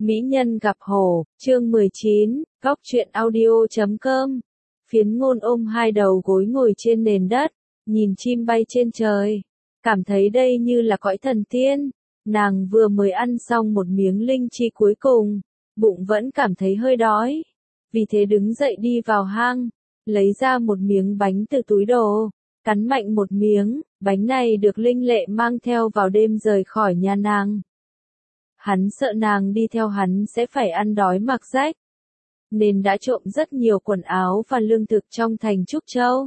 Mỹ nhân gặp hổ, chương 19, góc truyện audio.com. Phiến Ngôn ôm hai đầu gối ngồi trên nền đất, nhìn chim bay trên trời. Cảm thấy đây như là cõi thần tiên. Nàng vừa mới ăn xong một miếng linh chi cuối cùng, bụng vẫn cảm thấy hơi đói. Vì thế đứng dậy đi vào hang, lấy ra một miếng bánh từ túi đồ, cắn mạnh một miếng. Bánh này được Linh Lệ mang theo vào đêm rời khỏi nhà nàng. Hắn sợ nàng đi theo hắn sẽ phải ăn đói mặc rách, nên đã trộm rất nhiều quần áo và lương thực trong thành Trúc Châu.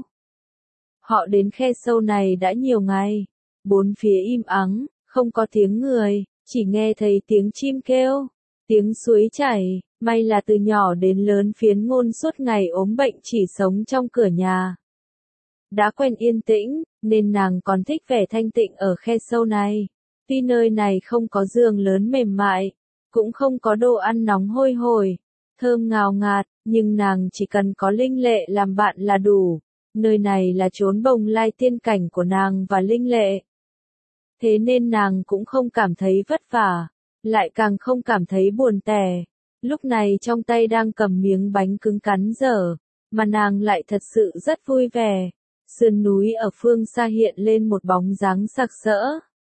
Họ đến khe sâu này đã nhiều ngày, bốn phía im ắng, không có tiếng người, chỉ nghe thấy tiếng chim kêu, tiếng suối chảy. May là từ nhỏ đến lớn Phiến Ngôn suốt ngày ốm bệnh chỉ sống trong cửa nhà. Đã quen yên tĩnh, nên nàng còn thích vẻ thanh tịnh ở khe sâu này. Tuy nơi này không có giường lớn mềm mại, cũng không có đồ ăn nóng hôi hổi, thơm ngào ngạt, nhưng nàng chỉ cần có Linh Lệ làm bạn là đủ. Nơi này là chốn bồng lai tiên cảnh của nàng và Linh Lệ. Thế nên nàng cũng không cảm thấy vất vả, lại càng không cảm thấy buồn tẻ. Lúc này trong tay đang cầm miếng bánh cứng cắn dở, mà nàng lại thật sự rất vui vẻ. Sườn núi ở phương xa hiện lên một bóng dáng sặc sỡ.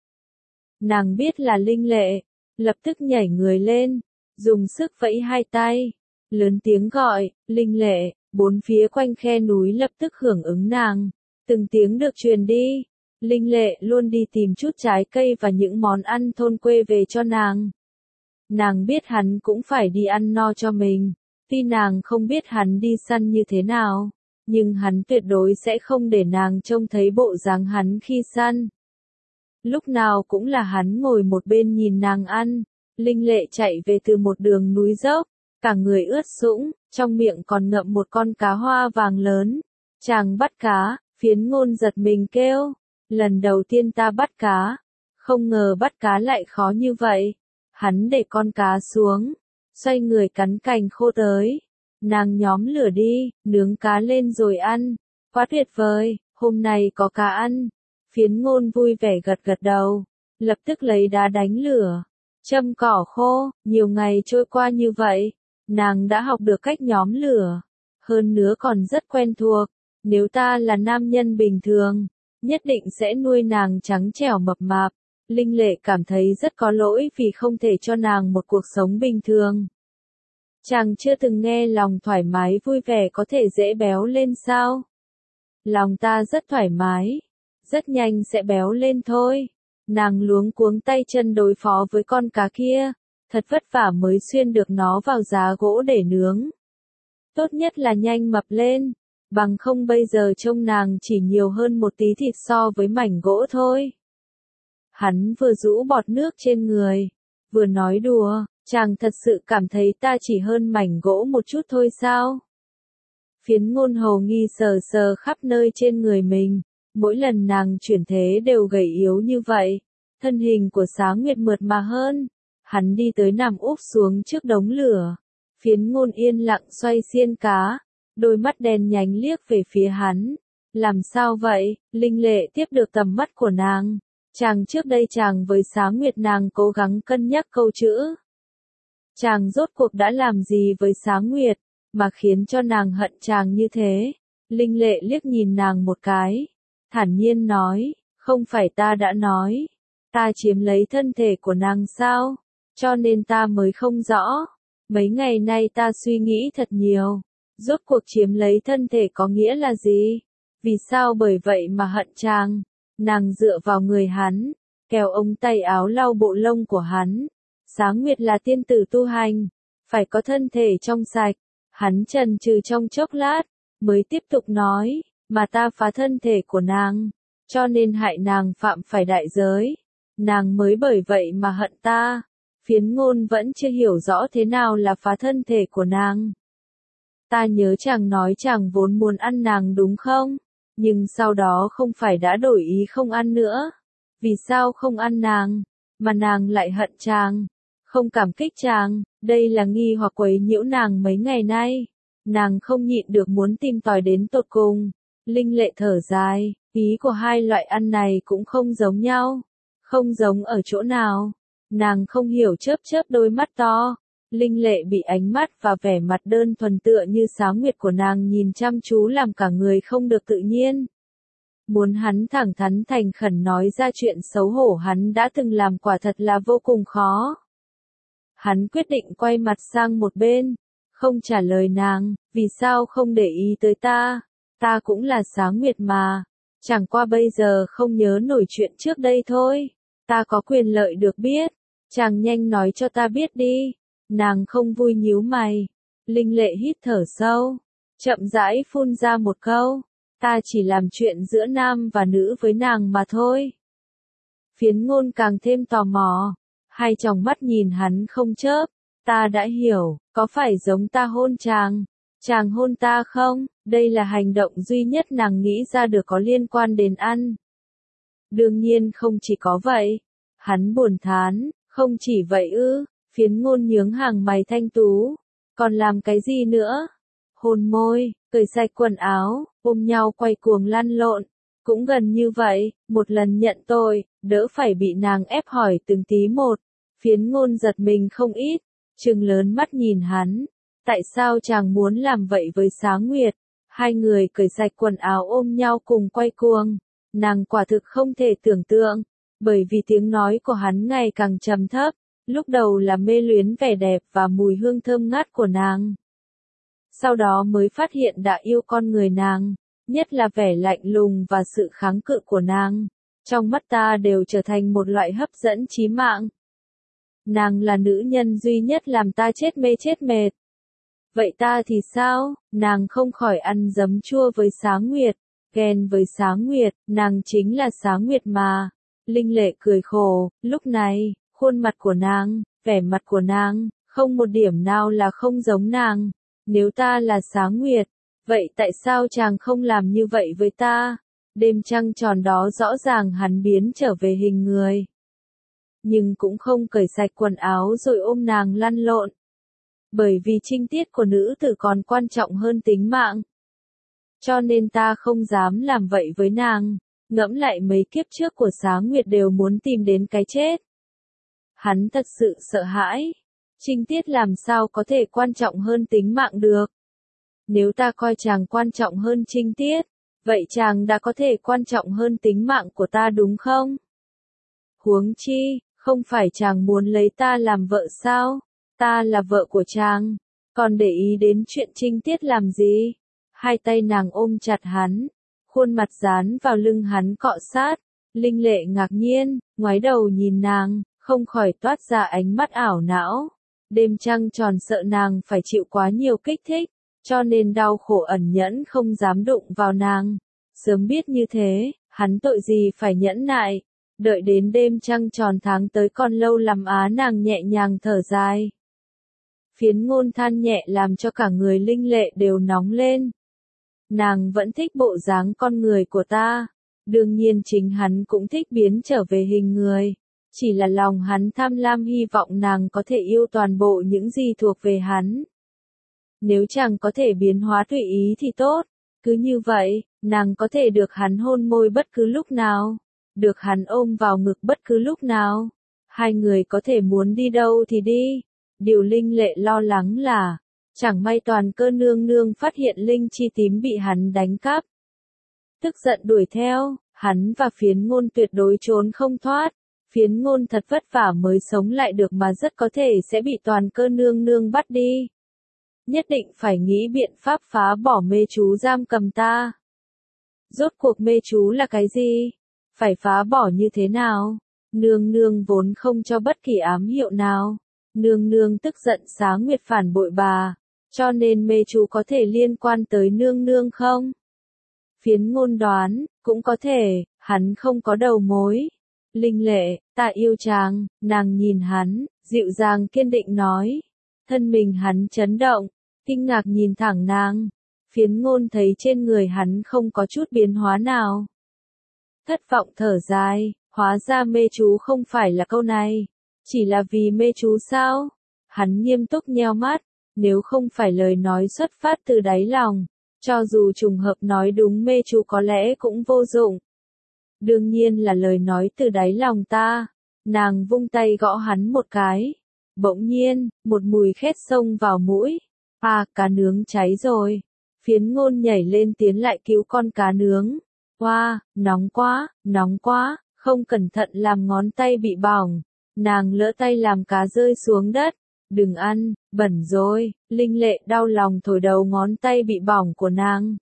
Nàng biết là Linh Lệ, lập tức nhảy người lên, dùng sức vẫy hai tay, lớn tiếng gọi, Linh Lệ. Bốn phía quanh khe núi lập tức hưởng ứng nàng, từng tiếng được truyền đi. Linh Lệ luôn đi tìm chút trái cây và những món ăn thôn quê về cho nàng. Nàng biết hắn cũng phải đi ăn no cho mình, tuy nàng không biết hắn đi săn như thế nào, nhưng hắn tuyệt đối sẽ không để nàng trông thấy bộ dáng hắn khi săn. Lúc nào cũng là hắn ngồi một bên nhìn nàng ăn. Linh Lệ chạy về từ một đường núi dốc, cả người ướt sũng, trong miệng còn ngậm một con cá hoa vàng lớn. Chàng bắt cá, Phiến Ngôn giật mình kêu, lần đầu tiên ta bắt cá, không ngờ bắt cá lại khó như vậy. Hắn để con cá xuống, xoay người cắn cành khô tới. Nàng nhóm lửa đi, nướng cá lên rồi ăn. Quá tuyệt vời, hôm nay có cá ăn. Phiến Ngôn vui vẻ gật gật đầu, lập tức lấy đá đánh lửa, châm cỏ khô. Nhiều ngày trôi qua như vậy, nàng đã học được cách nhóm lửa, hơn nữa còn rất quen thuộc. Nếu ta là nam nhân bình thường, nhất định sẽ nuôi nàng trắng trẻo mập mạp. Linh Lệ cảm thấy rất có lỗi vì không thể cho nàng một cuộc sống bình thường. Chàng chưa từng nghe lòng thoải mái vui vẻ có thể dễ béo lên sao? Lòng ta rất thoải mái, rất nhanh sẽ béo lên thôi. Nàng luống cuống tay chân đối phó với con cá kia, thật vất vả mới xuyên được nó vào giá gỗ để nướng. Tốt nhất là nhanh mập lên, bằng không bây giờ trông nàng chỉ nhiều hơn một tí thịt so với mảnh gỗ thôi. Hắn vừa rũ bọt nước trên người, vừa nói đùa, chàng thật sự cảm thấy ta chỉ hơn mảnh gỗ một chút thôi sao? Phiến Ngôn hầu nghi sờ sờ khắp nơi trên người mình, mỗi lần nàng chuyển thế đều gầy yếu như vậy, thân hình của Sáng Nguyệt mượt mà hơn. Hắn đi tới nằm úp xuống trước đống lửa, Phiến Ngôn yên lặng xoay xiên cá, đôi mắt đen nhánh liếc về phía hắn. Làm sao vậy? Linh Lệ tiếp được tầm mắt của nàng. Chàng trước đây chàng với Sáng Nguyệt nàng cố gắng cân nhắc câu chữ. Chàng rốt cuộc đã làm gì với Sáng Nguyệt, mà khiến cho nàng hận chàng như thế? Linh Lệ liếc nhìn nàng một cái, thản nhiên nói, không phải ta đã nói, ta chiếm lấy thân thể của nàng sao, cho nên ta mới không rõ. Mấy ngày nay ta suy nghĩ thật nhiều, rốt cuộc chiếm lấy thân thể có nghĩa là gì? Vì sao bởi vậy mà hận chàng? Nàng dựa vào người hắn, kéo ống tay áo lau bộ lông của hắn. Sáng Nguyệt là tiên tử tu hành, phải có thân thể trong sạch. Hắn chần chừ trong chốc lát, mới tiếp tục nói, mà ta phá thân thể của nàng, cho nên hại nàng phạm phải đại giới. Nàng mới bởi vậy mà hận ta. Phiến Ngôn vẫn chưa hiểu rõ thế nào là phá thân thể của nàng. Ta nhớ chàng nói chàng vốn muốn ăn nàng đúng không? Nhưng sau đó không phải đã đổi ý không ăn nữa. Vì sao không ăn nàng, mà nàng lại hận chàng, không cảm kích chàng? Đây là nghi hoặc quấy nhiễu nàng mấy ngày nay. Nàng không nhịn được muốn tìm tòi đến tột cùng. Linh Lệ thở dài, ý của hai loại ăn này cũng không giống nhau. Không giống ở chỗ nào? Nàng không hiểu chớp chớp đôi mắt to. Linh Lệ bị ánh mắt và vẻ mặt đơn thuần tựa như sáng nguyệt của nàng nhìn chăm chú làm cả người không được tự nhiên. Muốn hắn thẳng thắn thành khẩn nói ra chuyện xấu hổ hắn đã từng làm quả thật là vô cùng khó. Hắn quyết định quay mặt sang một bên, không trả lời nàng, vì sao không để ý tới ta, ta cũng là sáng nguyệt mà, chẳng qua bây giờ không nhớ nổi chuyện trước đây thôi, ta có quyền lợi được biết, chàng nhanh nói cho ta biết đi. Nàng không vui nhíu mày. Linh Lệ hít thở sâu, chậm rãi phun ra một câu, ta chỉ làm chuyện giữa nam và nữ với nàng mà thôi. Phiến Ngôn càng thêm tò mò, hai tròng mắt nhìn hắn không chớp, ta đã hiểu, có phải giống ta hôn chàng hôn ta không? Đây là hành động duy nhất nàng nghĩ ra được có liên quan đến ăn. Đương nhiên không chỉ có vậy. Hắn buồn thán, không chỉ vậy ư? Phiến Ngôn nhướng hàng mày thanh tú, còn làm cái gì nữa? Hôn môi, cởi sạch quần áo, ôm nhau quay cuồng lăn lộn, cũng gần như vậy, một lần nhận tội, đỡ phải bị nàng ép hỏi từng tí một. Phiến Ngôn giật mình không ít, trừng lớn mắt nhìn hắn, tại sao chàng muốn làm vậy với Sáng Nguyệt? Hai người cởi sạch quần áo ôm nhau cùng quay cuồng, nàng quả thực không thể tưởng tượng, bởi vì tiếng nói của hắn ngày càng trầm thấp. Lúc đầu là mê luyến vẻ đẹp và mùi hương thơm ngát của nàng. Sau đó mới phát hiện đã yêu con người nàng, nhất là vẻ lạnh lùng và sự kháng cự của nàng. Trong mắt ta đều trở thành một loại hấp dẫn chí mạng. Nàng là nữ nhân duy nhất làm ta chết mê chết mệt. Vậy ta thì sao? Nàng không khỏi ăn giấm chua với Sáng Nguyệt, ghen với Sáng Nguyệt, nàng chính là Sáng Nguyệt mà. Linh Lệ cười khổ, lúc này. Khuôn mặt của nàng, vẻ mặt của nàng, không một điểm nào là không giống nàng. Nếu ta là Sáng Nguyệt, vậy tại sao chàng không làm như vậy với ta? Đêm trăng tròn đó rõ ràng hắn biến trở về hình người. Nhưng cũng không cởi sạch quần áo rồi ôm nàng lăn lộn. Bởi vì trinh tiết của nữ tử còn quan trọng hơn tính mạng. Cho nên ta không dám làm vậy với nàng. Ngẫm lại mấy kiếp trước của Sáng Nguyệt đều muốn tìm đến cái chết. Hắn thật sự sợ hãi. Trinh tiết làm sao có thể quan trọng hơn tính mạng được. Nếu ta coi chàng quan trọng hơn trinh tiết, vậy chàng đã có thể quan trọng hơn tính mạng của ta đúng không? Huống chi, không phải chàng muốn lấy ta làm vợ sao? Ta là vợ của chàng, còn để ý đến chuyện trinh tiết làm gì? Hai tay nàng ôm chặt hắn, khuôn mặt dán vào lưng hắn cọ sát. Linh Lệ ngạc nhiên, ngoái đầu nhìn nàng. Không khỏi toát ra ánh mắt ảo não. Đêm trăng tròn sợ nàng phải chịu quá nhiều kích thích, cho nên đau khổ ẩn nhẫn không dám đụng vào nàng. Sớm biết như thế, hắn tội gì phải nhẫn nại. Đợi đến đêm trăng tròn tháng tới còn lâu lắm á, nàng nhẹ nhàng thở dài. Phiến Ngôn than nhẹ làm cho cả người Linh Lệ đều nóng lên. Nàng vẫn thích bộ dáng con người của ta. Đương nhiên chính hắn cũng thích biến trở về hình người. Chỉ là lòng hắn tham lam hy vọng nàng có thể yêu toàn bộ những gì thuộc về hắn. Nếu chàng có thể biến hóa tùy ý thì tốt. Cứ như vậy, nàng có thể được hắn hôn môi bất cứ lúc nào. Được hắn ôm vào ngực bất cứ lúc nào. Hai người có thể muốn đi đâu thì đi. Điều Linh Lệ lo lắng là, chẳng may Toàn Cơ nương nương phát hiện Linh Chi tím bị hắn đánh cắp. Tức giận đuổi theo, hắn và Phiến Ngôn tuyệt đối trốn không thoát. Phiến Ngôn thật vất vả mới sống lại được mà rất có thể sẽ bị Toàn Cơ nương nương bắt đi. Nhất định phải nghĩ biện pháp phá bỏ mê chú giam cầm ta. Rốt cuộc mê chú là cái gì? Phải phá bỏ như thế nào? Nương nương vốn không cho bất kỳ ám hiệu nào. Nương nương tức giận Sáng Nguyệt phản bội bà, cho nên mê chú có thể liên quan tới nương nương không? Phiến Ngôn đoán, cũng có thể, hắn không có đầu mối. Linh Lệ, ta yêu chàng, nàng nhìn hắn, dịu dàng kiên định nói. Thân mình hắn chấn động, kinh ngạc nhìn thẳng nàng. Phiến Ngôn thấy trên người hắn không có chút biến hóa nào. Thất vọng thở dài, hóa ra mê chú không phải là câu này. Chỉ là vì mê chú sao? Hắn nghiêm túc nheo mắt, nếu không phải lời nói xuất phát từ đáy lòng, cho dù trùng hợp nói đúng mê chú có lẽ cũng vô dụng. Đương nhiên là lời nói từ đáy lòng ta. Nàng vung tay gõ hắn một cái. Bỗng nhiên, một mùi khét xông vào mũi. À, cá nướng cháy rồi. Phiến Ngôn nhảy lên tiến lại cứu con cá nướng. Wow, nóng quá, không cẩn thận làm ngón tay bị bỏng. Nàng lỡ tay làm cá rơi xuống đất. Đừng ăn, bẩn rồi. Linh Lệ đau lòng thổi đầu ngón tay bị bỏng của nàng.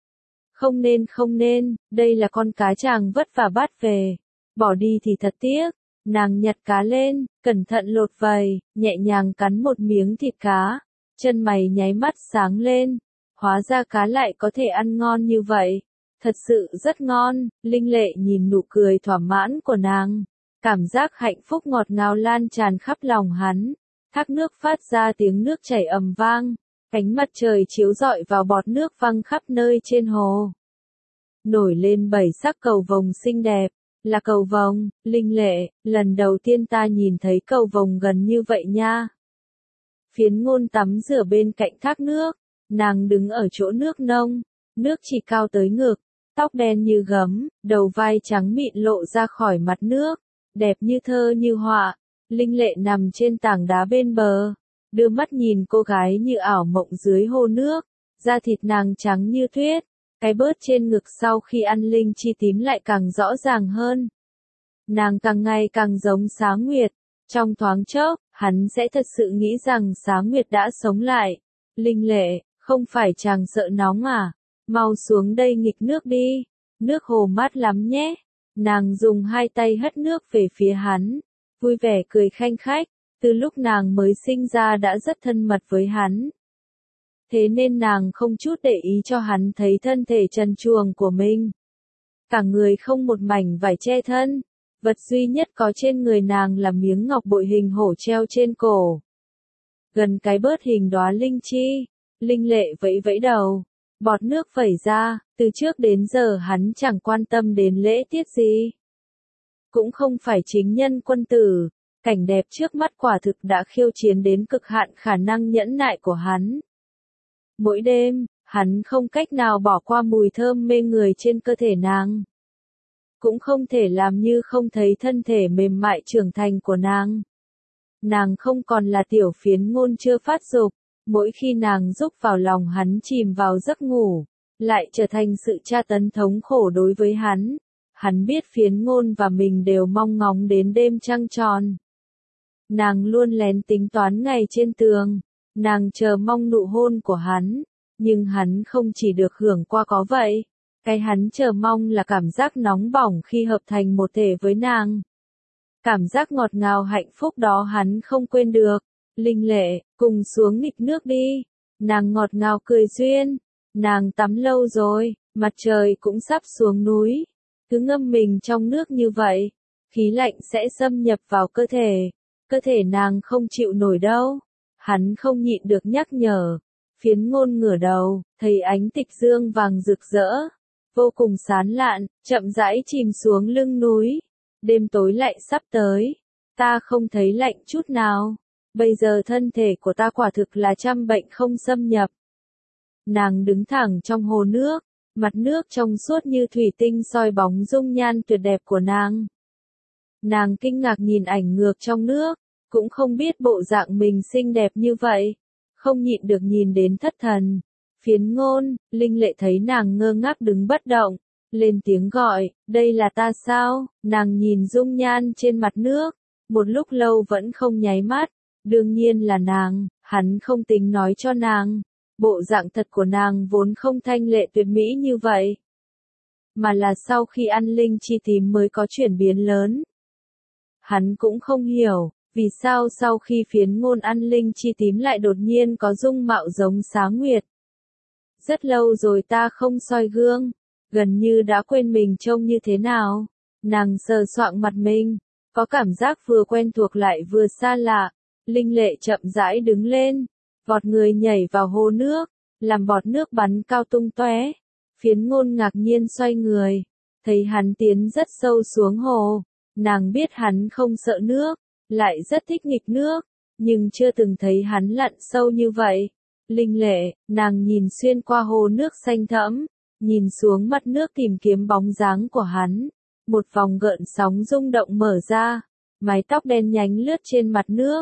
Không nên, đây là con cá chàng vất vả bắt về. Bỏ đi thì thật tiếc. Nàng nhặt cá lên, cẩn thận lột vầy, nhẹ nhàng cắn một miếng thịt cá. Chân mày nháy mắt sáng lên. Hóa ra cá lại có thể ăn ngon như vậy. Thật sự rất ngon. Linh Lệ nhìn nụ cười thỏa mãn của nàng. Cảm giác hạnh phúc ngọt ngào lan tràn khắp lòng hắn. Thác nước phát ra tiếng nước chảy ầm vang. Ánh mặt trời chiếu rọi vào bọt nước văng khắp nơi trên hồ. Nổi lên 7 sắc cầu vồng xinh đẹp. Là cầu vồng, Linh Lệ, lần đầu tiên ta nhìn thấy cầu vồng gần như vậy nha. Phiến Ngôn tắm rửa bên cạnh thác nước. Nàng đứng ở chỗ nước nông. Nước chỉ cao tới ngực. Tóc đen như gấm, đầu vai trắng mịn lộ ra khỏi mặt nước. Đẹp như thơ như họa. Linh Lệ nằm trên tảng đá bên bờ. Đưa mắt nhìn cô gái như ảo mộng dưới hồ nước. Da thịt nàng trắng như tuyết. Cái bớt trên ngực sau khi ăn linh chi tím lại càng rõ ràng hơn. Nàng càng ngày càng giống Xá Nguyệt. Trong thoáng chốc, hắn sẽ thật sự nghĩ rằng Xá Nguyệt đã sống lại. Linh Lệ, không phải chàng sợ nóng à? Mau xuống đây nghịch nước đi. Nước hồ mát lắm nhé. Nàng dùng hai tay hất nước về phía hắn. Vui vẻ cười khanh khách. Từ lúc nàng mới sinh ra đã rất thân mật với hắn. Thế nên nàng không chút để ý cho hắn thấy thân thể trần truồng của mình. Cả người không một mảnh vải che thân. Vật duy nhất có trên người nàng là miếng ngọc bội hình hổ treo trên cổ. Gần cái bớt hình đóa linh chi. Linh Lệ vẫy vẫy đầu. Bọt nước vẩy ra. Từ trước đến giờ hắn chẳng quan tâm đến lễ tiết gì. Cũng không phải chính nhân quân tử. Cảnh đẹp trước mắt quả thực đã khiêu chiến đến cực hạn khả năng nhẫn nại của hắn. Mỗi đêm, hắn không cách nào bỏ qua mùi thơm mê người trên cơ thể nàng. Cũng không thể làm như không thấy thân thể mềm mại trưởng thành của nàng. Nàng không còn là tiểu Phiến Ngôn chưa phát dục. Mỗi khi nàng rúc vào lòng hắn chìm vào giấc ngủ, lại trở thành sự tra tấn thống khổ đối với hắn. Hắn biết Phiến Ngôn và mình đều mong ngóng đến đêm trăng tròn. Nàng luôn lén tính toán ngày trên tường. Nàng chờ mong nụ hôn của hắn. Nhưng hắn không chỉ được hưởng qua có vậy. Cái hắn chờ mong là cảm giác nóng bỏng khi hợp thành một thể với nàng. Cảm giác ngọt ngào hạnh phúc đó hắn không quên được. Linh Lệ, cùng xuống nghịch nước đi. Nàng ngọt ngào cười duyên. Nàng tắm lâu rồi, mặt trời cũng sắp xuống núi. Cứ ngâm mình trong nước như vậy, khí lạnh sẽ xâm nhập vào cơ thể. Cơ thể nàng không chịu nổi đâu. Hắn không nhịn được nhắc nhở. Phiến Ngôn ngửa đầu, thấy ánh tịch dương vàng rực rỡ. Vô cùng sán lạn, chậm rãi chìm xuống lưng núi. Đêm tối lại sắp tới. Ta không thấy lạnh chút nào. Bây giờ thân thể của ta quả thực là trăm bệnh không xâm nhập. Nàng đứng thẳng trong hồ nước. Mặt nước trong suốt như thủy tinh soi bóng dung nhan tuyệt đẹp của nàng. Nàng kinh ngạc nhìn ảnh ngược trong nước. Cũng không biết bộ dạng mình xinh đẹp như vậy. Không nhịn được nhìn đến thất thần. Phiến Ngôn, Linh Lệ thấy nàng ngơ ngác đứng bất động. Lên tiếng gọi, đây là ta sao? Nàng nhìn dung nhan trên mặt nước. Một lúc lâu vẫn không nháy mắt. Đương nhiên là nàng, hắn không tính nói cho nàng. Bộ dạng thật của nàng vốn không thanh lệ tuyệt mỹ như vậy. Mà là sau khi ăn linh chi tím mới có chuyển biến lớn. Hắn cũng không hiểu. Vì sao sau khi Phiến Ngôn ăn linh chi tím lại đột nhiên có dung mạo giống Xá Nguyệt? Rất lâu rồi ta không soi gương, gần như đã quên mình trông như thế nào. Nàng sờ soạng mặt mình, có cảm giác vừa quen thuộc lại vừa xa lạ. Linh Lệ chậm rãi đứng lên, vọt người nhảy vào hồ nước, làm bọt nước bắn cao tung tóe. Phiến Ngôn ngạc nhiên xoay người, thấy hắn tiến rất sâu xuống hồ. Nàng biết hắn không sợ nước, lại rất thích nghịch nước, nhưng chưa từng thấy hắn lặn sâu như vậy. Linh Lệ, nàng nhìn xuyên qua hồ nước xanh thẫm, nhìn xuống mặt nước tìm kiếm bóng dáng của hắn. Một vòng gợn sóng rung động mở ra, mái tóc đen nhánh lướt trên mặt nước.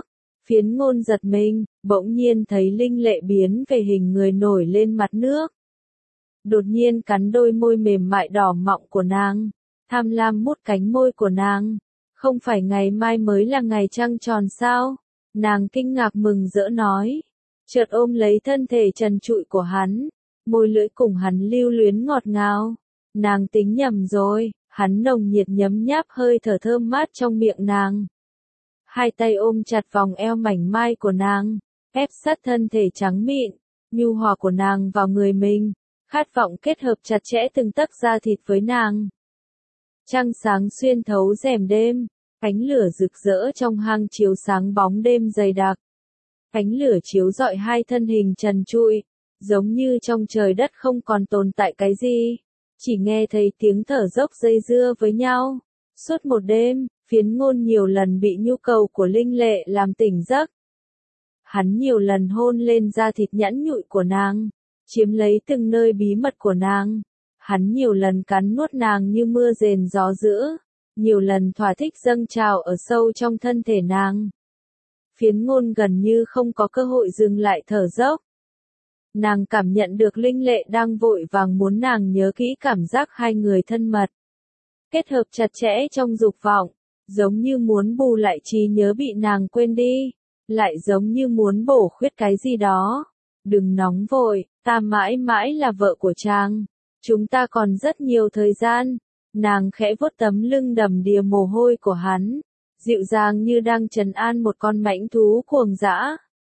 Phiến Ngôn giật mình, bỗng nhiên thấy Linh Lệ biến về hình người nổi lên mặt nước. Đột nhiên cắn đôi môi mềm mại đỏ mọng của nàng, tham lam mút cánh môi của nàng. Không phải ngày mai mới là ngày trăng tròn sao? Nàng kinh ngạc mừng rỡ nói. Chợt ôm lấy thân thể trần trụi của hắn, môi lưỡi cùng hắn lưu luyến ngọt ngào. Nàng tính nhầm rồi, hắn nồng nhiệt nhấm nháp hơi thở thơm mát trong miệng nàng. Hai tay ôm chặt vòng eo mảnh mai của nàng, ép sát thân thể trắng mịn, nhu hòa của nàng vào người mình, khát vọng kết hợp chặt chẽ từng tấc da thịt với nàng. Trăng sáng xuyên thấu rèm đêm, ánh lửa rực rỡ trong hang chiếu sáng bóng đêm dày đặc. Ánh lửa chiếu rọi hai thân hình trần trụi, giống như trong trời đất không còn tồn tại cái gì, chỉ nghe thấy tiếng thở dốc dây dưa với nhau. Suốt một đêm, Phiến Ngôn nhiều lần bị nhu cầu của Linh Lệ làm tỉnh giấc. Hắn nhiều lần hôn lên da thịt nhẵn nhụi của nàng, chiếm lấy từng nơi bí mật của nàng. Hắn nhiều lần cắn nuốt nàng như mưa rền gió dữ, nhiều lần thỏa thích dâng trào ở sâu trong thân thể nàng. Phiến Ngôn gần như không có cơ hội dừng lại thở dốc. Nàng cảm nhận được Linh Lệ đang vội vàng muốn nàng nhớ kỹ cảm giác hai người thân mật. Kết hợp chặt chẽ trong dục vọng, giống như muốn bù lại trí nhớ bị nàng quên đi, lại giống như muốn bổ khuyết cái gì đó. Đừng nóng vội, ta mãi mãi là vợ của chàng. Chúng ta còn rất nhiều thời gian. Nàng khẽ vuốt tấm lưng đầm đìa mồ hôi của hắn, dịu dàng như đang trấn an một con mãnh thú cuồng dã.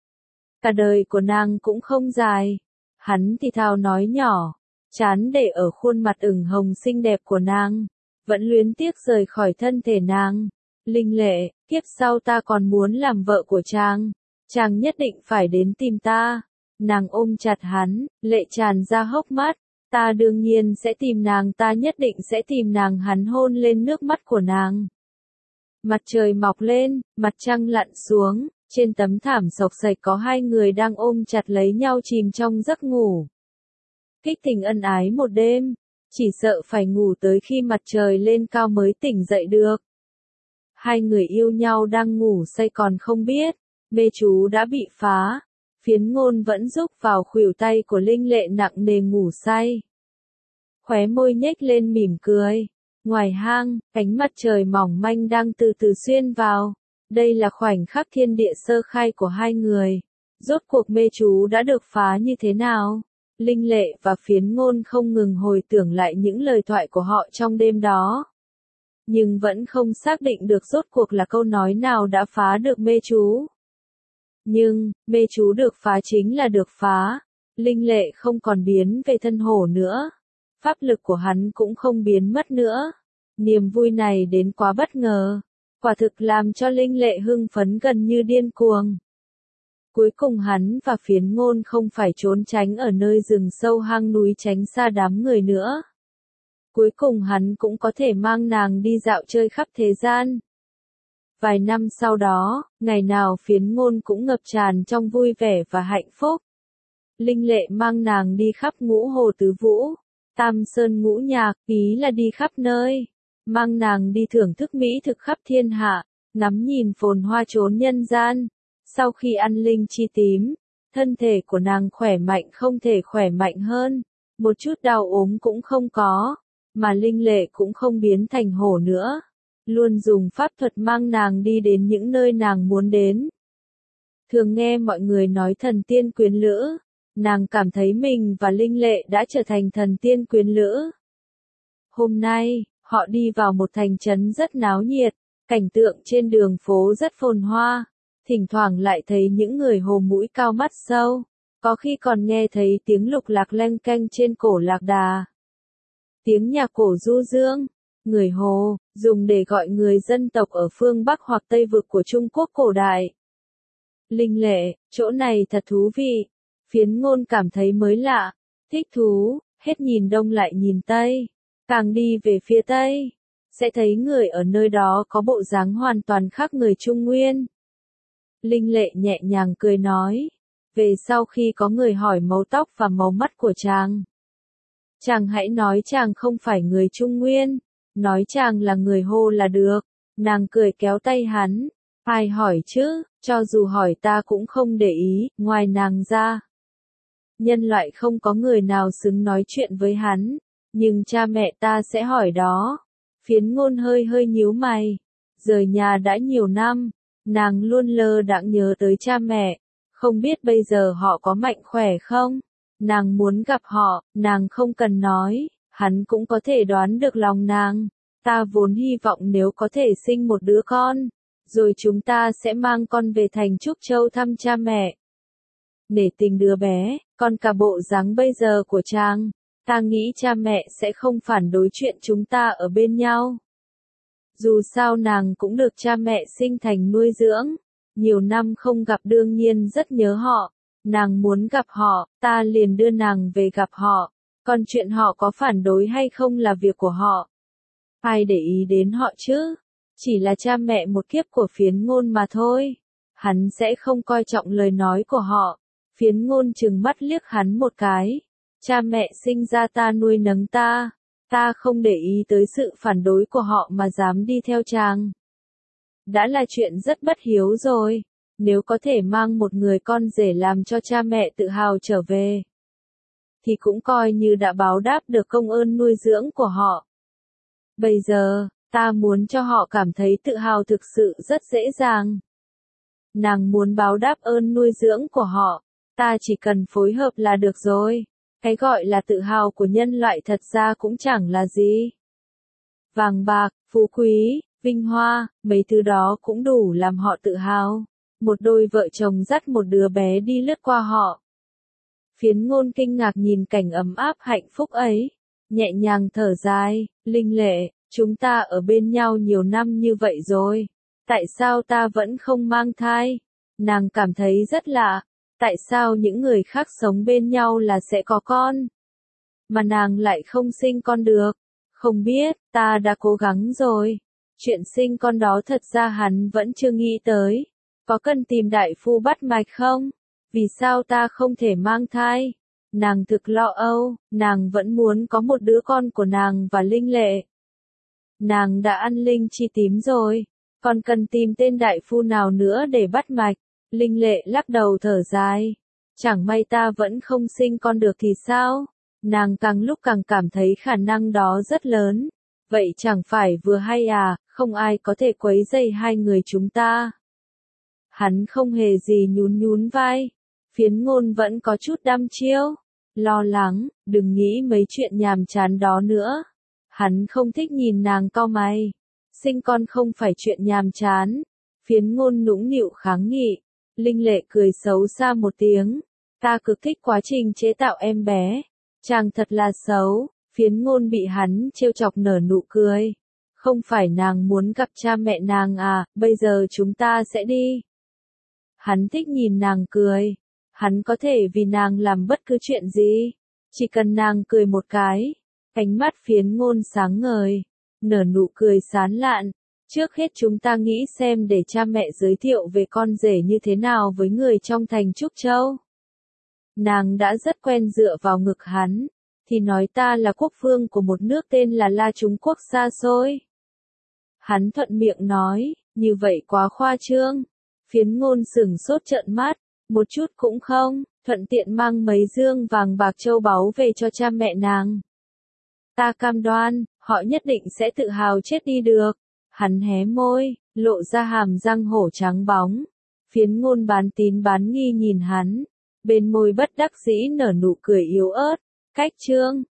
Cả đời của nàng cũng không dài. Hắn thì thào nói nhỏ, chán để ở khuôn mặt ửng hồng xinh đẹp của nàng, vẫn luyến tiếc rời khỏi thân thể nàng. Linh Lệ, kiếp sau ta còn muốn làm vợ của chàng, chàng nhất định phải đến tìm ta. Nàng ôm chặt hắn, lệ tràn ra hốc mắt. Ta đương nhiên sẽ tìm nàng, ta nhất định sẽ tìm nàng. Hắn hôn lên nước mắt của nàng. Mặt trời mọc lên, mặt trăng lặn xuống, trên tấm thảm xộc xệch có hai người đang ôm chặt lấy nhau chìm trong giấc ngủ. Kích tình ân ái một đêm, chỉ sợ phải ngủ tới khi mặt trời lên cao mới tỉnh dậy được. Hai người yêu nhau đang ngủ say còn không biết, mê chú đã bị phá. Phiến Ngôn vẫn rúc vào khuỷu tay của Linh Lệ nặng nề ngủ say. Khóe môi nhếch lên mỉm cười. Ngoài hang, ánh mặt trời mỏng manh đang từ từ xuyên vào. Đây là khoảnh khắc thiên địa sơ khai của hai người. Rốt cuộc mê chú đã được phá như thế nào? Linh Lệ và Phiến Ngôn không ngừng hồi tưởng lại những lời thoại của họ trong đêm đó. Nhưng vẫn không xác định được rốt cuộc là câu nói nào đã phá được mê chú. Nhưng, mê chú được phá chính là được phá. Linh Lệ không còn biến về thân hổ nữa. Pháp lực của hắn cũng không biến mất nữa. Niềm vui này đến quá bất ngờ. Quả thực làm cho Linh Lệ hưng phấn gần như điên cuồng. Cuối cùng hắn và Phiến Ngôn không phải trốn tránh ở nơi rừng sâu hang núi tránh xa đám người nữa. Cuối cùng hắn cũng có thể mang nàng đi dạo chơi khắp thế gian. Vài năm sau đó, ngày nào Phiến Ngôn cũng ngập tràn trong vui vẻ và hạnh phúc. Linh Lệ mang nàng đi khắp Ngũ Hồ Tứ Vũ, Tam Sơn Ngũ Nhạc, ý là đi khắp nơi. Mang nàng đi thưởng thức mỹ thực khắp thiên hạ, ngắm nhìn phồn hoa chốn nhân gian. Sau khi ăn linh chi tím, thân thể của nàng khỏe mạnh không thể khỏe mạnh hơn. Một chút đau ốm cũng không có, mà Linh Lệ cũng không biến thành hổ nữa. Luôn dùng pháp thuật mang nàng đi đến những nơi nàng muốn đến. Thường nghe mọi người nói thần tiên quyến lữ, nàng cảm thấy mình và Linh Lệ đã trở thành thần tiên quyến lữ. Hôm nay, họ đi vào một thành trấn rất náo nhiệt, cảnh tượng trên đường phố rất phồn hoa, thỉnh thoảng lại thấy những người hồ mũi cao mắt sâu, có khi còn nghe thấy tiếng lục lạc leng keng trên cổ lạc đà. Tiếng nhạc cổ du dương. Người Hồ, dùng để gọi người dân tộc ở phương Bắc hoặc Tây vực của Trung Quốc cổ đại. Linh Lệ, chỗ này thật thú vị. Phiến Ngôn cảm thấy mới lạ, thích thú, hết nhìn đông lại nhìn tây. Càng đi về phía tây, sẽ thấy người ở nơi đó có bộ dáng hoàn toàn khác người Trung Nguyên. Linh Lệ nhẹ nhàng cười nói, về sau khi có người hỏi màu tóc và màu mắt của chàng, hãy nói chàng không phải người Trung Nguyên. Nói chàng là người Hồ là được. Nàng cười kéo tay hắn. Ai hỏi chứ, cho dù hỏi ta cũng không để ý, ngoài nàng ra. Nhân loại không có người nào xứng nói chuyện với hắn, nhưng cha mẹ ta sẽ hỏi đó. Phiến Ngôn hơi hơi nhíu mày, rời nhà đã nhiều năm, nàng luôn lơ đãng nhớ tới cha mẹ, không biết bây giờ họ có mạnh khỏe không? Nàng muốn gặp họ, nàng không cần nói, hắn cũng có thể đoán được lòng nàng. Ta vốn hy vọng nếu có thể sinh một đứa con, rồi chúng ta sẽ mang con về thành Trúc Châu thăm cha mẹ. Nể tình đứa bé, còn cả bộ dáng bây giờ của chàng, ta nghĩ cha mẹ sẽ không phản đối chuyện chúng ta ở bên nhau. Dù sao nàng cũng được cha mẹ sinh thành nuôi dưỡng, nhiều năm không gặp đương nhiên rất nhớ họ, nàng muốn gặp họ, ta liền đưa nàng về gặp họ, còn chuyện họ có phản đối hay không là việc của họ. Ai để ý đến họ chứ? Chỉ là cha mẹ một kiếp của Phiến Ngôn mà thôi. Hắn sẽ không coi trọng lời nói của họ. Phiến Ngôn trừng mắt liếc hắn một cái. Cha mẹ sinh ra ta nuôi nấng ta. Ta không để ý tới sự phản đối của họ mà dám đi theo chàng. Đã là chuyện rất bất hiếu rồi. Nếu có thể mang một người con rể làm cho cha mẹ tự hào trở về, thì cũng coi như đã báo đáp được công ơn nuôi dưỡng của họ. Bây giờ, ta muốn cho họ cảm thấy tự hào thực sự rất dễ dàng. Nàng muốn báo đáp ơn nuôi dưỡng của họ, ta chỉ cần phối hợp là được rồi. Cái gọi là tự hào của nhân loại thật ra cũng chẳng là gì. Vàng bạc, phú quý, vinh hoa, mấy thứ đó cũng đủ làm họ tự hào. Một đôi vợ chồng dắt một đứa bé đi lướt qua họ. Phiến Ngôn kinh ngạc nhìn cảnh ấm áp hạnh phúc ấy, nhẹ nhàng thở dài, Linh Lệ, chúng ta ở bên nhau nhiều năm như vậy rồi, tại sao ta vẫn không mang thai? Nàng cảm thấy rất lạ, tại sao những người khác sống bên nhau là sẽ có con, mà nàng lại không sinh con được? Không biết, ta đã cố gắng rồi. Chuyện sinh con đó thật ra hắn vẫn chưa nghĩ tới. Có cần tìm đại phu bắt mạch không? Vì sao ta không thể mang thai? Nàng thực lo âu, nàng vẫn muốn có một đứa con của nàng và Linh Lệ. Nàng đã ăn linh chi tím rồi, còn cần tìm tên đại phu nào nữa để bắt mạch? Linh Lệ lắc đầu thở dài. Chẳng may ta vẫn không sinh con được thì sao? Nàng càng lúc càng cảm thấy khả năng đó rất lớn. Vậy chẳng phải vừa hay à, không ai có thể quấy rầy hai người chúng ta. Hắn không hề gì nhún nhún vai. Phiến Ngôn vẫn có chút đăm chiêu. Lo lắng, đừng nghĩ mấy chuyện nhàm chán đó nữa. Hắn không thích nhìn nàng cau mày. Sinh con không phải chuyện nhàm chán. Phiến Ngôn nũng nịu kháng nghị. Linh Lệ cười xấu xa một tiếng. Ta cực thích quá trình chế tạo em bé. Chàng thật là xấu. Phiến Ngôn bị hắn trêu chọc nở nụ cười. Không phải nàng muốn gặp cha mẹ nàng à, bây giờ chúng ta sẽ đi. Hắn thích nhìn nàng cười. Hắn có thể vì nàng làm bất cứ chuyện gì. Chỉ cần nàng cười một cái. Ánh mắt Phiến Ngôn sáng ngời. Nở nụ cười sán lạn. Trước hết chúng ta nghĩ xem để cha mẹ giới thiệu về con rể như thế nào với người trong thành Trúc Châu. Nàng đã rất quen dựa vào ngực hắn. Thì nói ta là quốc vương của một nước tên là La Trung Quốc xa xôi. Hắn thuận miệng nói, như vậy quá khoa trương. Phiến Ngôn sửng sốt trợn mắt, một chút cũng không, thuận tiện mang mấy dương vàng bạc châu báu về cho cha mẹ nàng. Ta cam đoan, họ nhất định sẽ tự hào chết đi được. Hắn hé môi, lộ ra hàm răng hổ trắng bóng. Phiến Ngôn bán tín bán nghi nhìn hắn, bên môi bất đắc dĩ nở nụ cười yếu ớt. Cách chương